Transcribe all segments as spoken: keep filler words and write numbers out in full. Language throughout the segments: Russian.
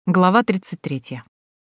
Глава тридцать третья.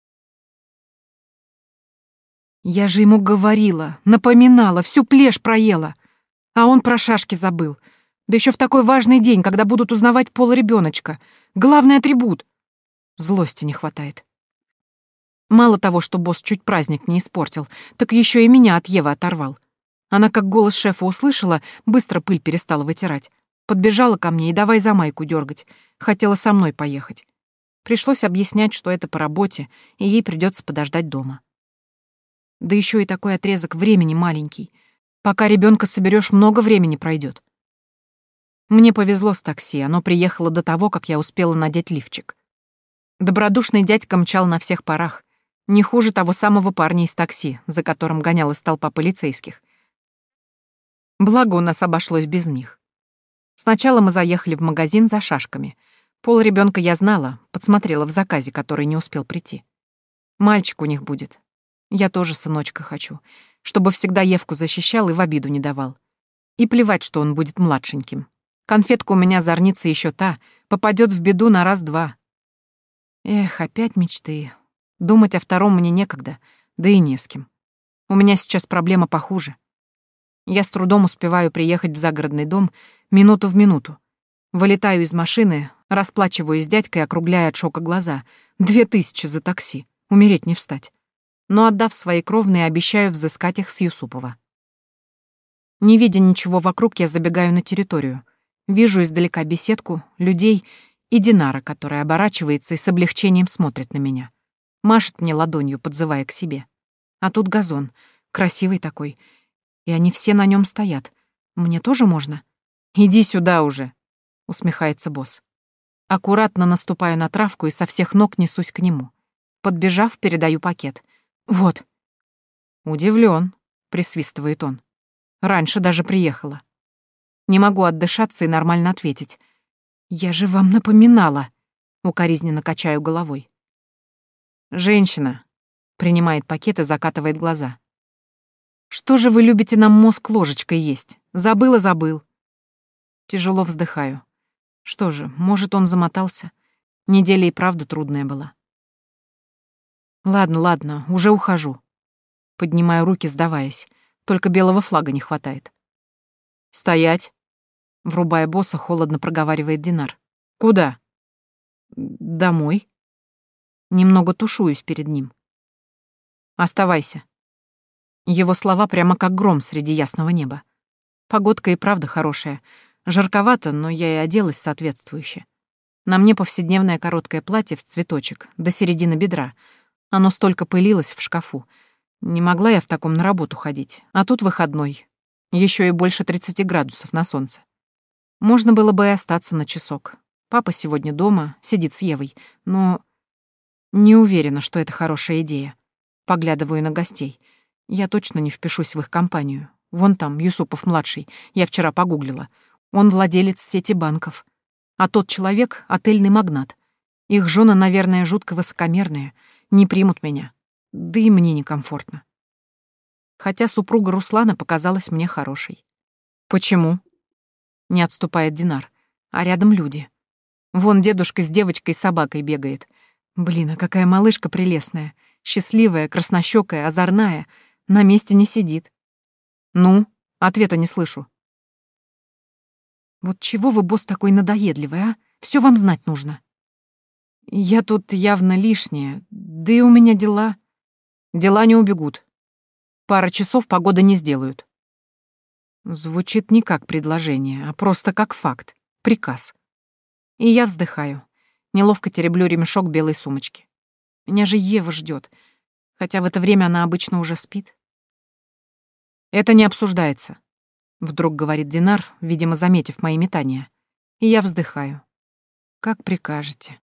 Я же ему говорила, напоминала, всю плешь проела. А он про шашки забыл. Да еще в такой важный день, когда будут узнавать пол ребеночка. Главный атрибут. Злости не хватает. Мало того, что босс чуть праздник не испортил, так еще и меня от Евы оторвал. Она, как голос шефа услышала, быстро пыль перестала вытирать. Подбежала ко мне и давай за майку дергать. Хотела со мной поехать. Пришлось объяснять, что это по работе, и ей придется подождать дома. Да еще и такой отрезок времени маленький. Пока ребенка соберешь, много времени пройдет. Мне повезло с такси, оно приехало до того, как я успела надеть лифчик. Добродушный дядька мчал на всех парах, не хуже того самого парня из такси, за которым гонялась толпа полицейских. Благо у нас обошлось без них. Сначала мы заехали в магазин за шашками. Пол ребенка я знала, подсмотрела в заказе, который не успел прийти. Мальчик у них будет. Я тоже сыночка хочу, чтобы всегда Евку защищал и в обиду не давал. И плевать, что он будет младшеньким. Конфетка у меня зорница еще та, попадет в беду на раз-два. Эх, опять мечты. Думать о втором мне некогда, да и не с кем. У меня сейчас проблема похуже. Я с трудом успеваю приехать в загородный дом минуту в минуту. Вылетаю из машины, расплачиваюсь с дядькой, округляя от шока глаза. Две тысячи за такси. Умереть не встать. Но, отдав свои кровные, обещаю взыскать их с Юсупова. Не видя ничего вокруг, я забегаю на территорию. Вижу издалека беседку, людей и Динара, которая оборачивается и с облегчением смотрит на меня. Машет мне ладонью, подзывая к себе. А тут газон. Красивый такой. И они все на нем стоят. Мне тоже можно? Иди сюда уже, усмехается босс. Аккуратно наступаю на травку и со всех ног несусь к нему. Подбежав, передаю пакет. Вот. Удивлен, присвистывает он. Раньше даже приехала. Не могу отдышаться и нормально ответить. Я же вам напоминала. Укоризненно качаю головой. Женщина. Принимает пакет и закатывает глаза. Что же вы любите нам мозг ложечкой есть? Забыла-забыл. Тяжело вздыхаю. Что же, может, он замотался? Неделя и правда трудная была. Ладно, ладно, уже ухожу. Поднимаю руки, сдаваясь. Только белого флага не хватает. Стоять. Врубая босса, холодно проговаривает Динар. Куда? Домой. Немного тушуюсь перед ним. Оставайся. Его слова прямо как гром среди ясного неба. Погодка и правда хорошая. Жарковато, но я и оделась соответствующе. На мне повседневное короткое платье в цветочек, до середины бедра. Оно столько пылилось в шкафу. Не могла я в таком на работу ходить. А тут выходной. Еще и больше тридцати градусов на солнце. Можно было бы и остаться на часок. Папа сегодня дома, сидит с Евой. Но не уверена, что это хорошая идея. Поглядываю на гостей. Я точно не впишусь в их компанию. Вон там, Юсупов-младший, я вчера погуглила. Он владелец сети банков. А тот человек — отельный магнат. Их жены, наверное, жутко высокомерные, не примут меня. Да и мне некомфортно. Хотя супруга Руслана показалась мне хорошей. Почему? Не отступает Динар. А рядом люди. Вон дедушка с девочкой с собакой бегает. Блин, а какая малышка прелестная. Счастливая, краснощёкая, озорная. На месте не сидит. Ну, ответа не слышу. Вот чего вы, босс, такой надоедливый, а? Всё вам знать нужно. Я тут явно лишняя, да и у меня дела. Дела не убегут. Пара часов погоды не сделают. Звучит не как предложение, а просто как факт. Приказ. И я вздыхаю. Неловко тереблю ремешок белой сумочки. Меня же Ева ждёт, хотя в это время она обычно уже спит. Это не обсуждается. Вдруг говорит Динар, видимо, заметив мои метания. И я вздыхаю. Как прикажете.